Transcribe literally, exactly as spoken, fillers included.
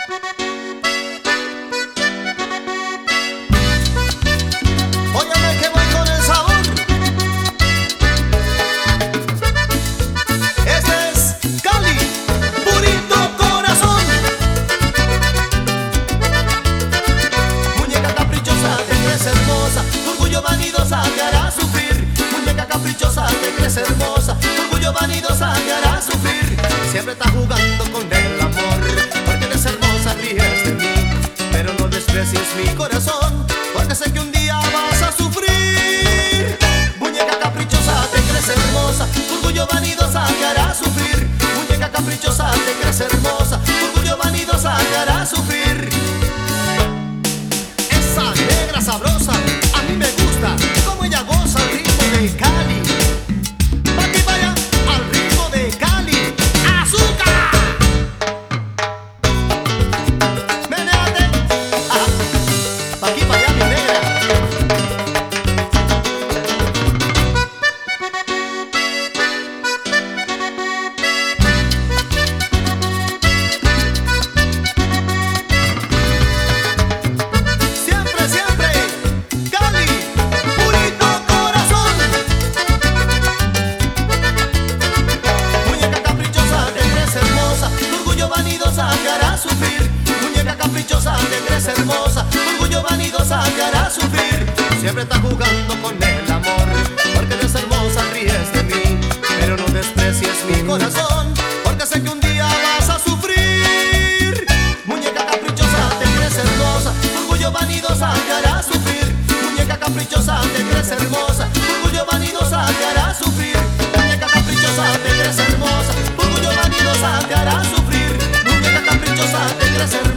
Óyeme que voy con el sabor. Este es Cali, purito corazón. Muñeca caprichosa, te crees hermosa, tu orgullo vanidosa te hará sufrir. Muñeca caprichosa, te crees hermosa, tu orgullo vanidosa te hará sufrir. Siempre estás jugando con el amor, porque eres hermosa, ríes de mí, pero no desprecies mi corazón, porque sé que un día vas a sufrir. Muñeca caprichosa, te crees hermosa, tu orgullo vanidosa te hará sufrir. Muñeca caprichosa, te crees hermosa, tu orgullo vanidosa te hará sufrir. Esa negra sabrosa, a mí me gusta, como ella goza al ritmo de Cali. Pa' aquí pa' allá, al ritmo de Cali. ¡Azúcar! Menéate, ajá, pa' aquí pa' allá, mi negra. Siempre, siempre, Cali, purito corazón. Muñeca caprichosa, te crees hermosa, tu orgullo vanidosa te hará sufrir. Muñeca caprichosa, te crees hermosa, tu orgullo vanidosa te hará sufrir. Siempre estás jugando con el amor, porque eres hermosa, ríes de mí, pero no desprecies mi corazón, porque sé que un día vas a sufrir. Muñeca caprichosa, te crees hermosa, tu orgullo vanidosa te hará sufrir. Muñeca caprichosa, te crees hermosa, tu orgullo vanidosa te hará sufrir. Muñeca caprichosa, te crees hermosa, tu orgullo vanidosa te hará sufrir. Muñeca caprichosa, te crees hermosa.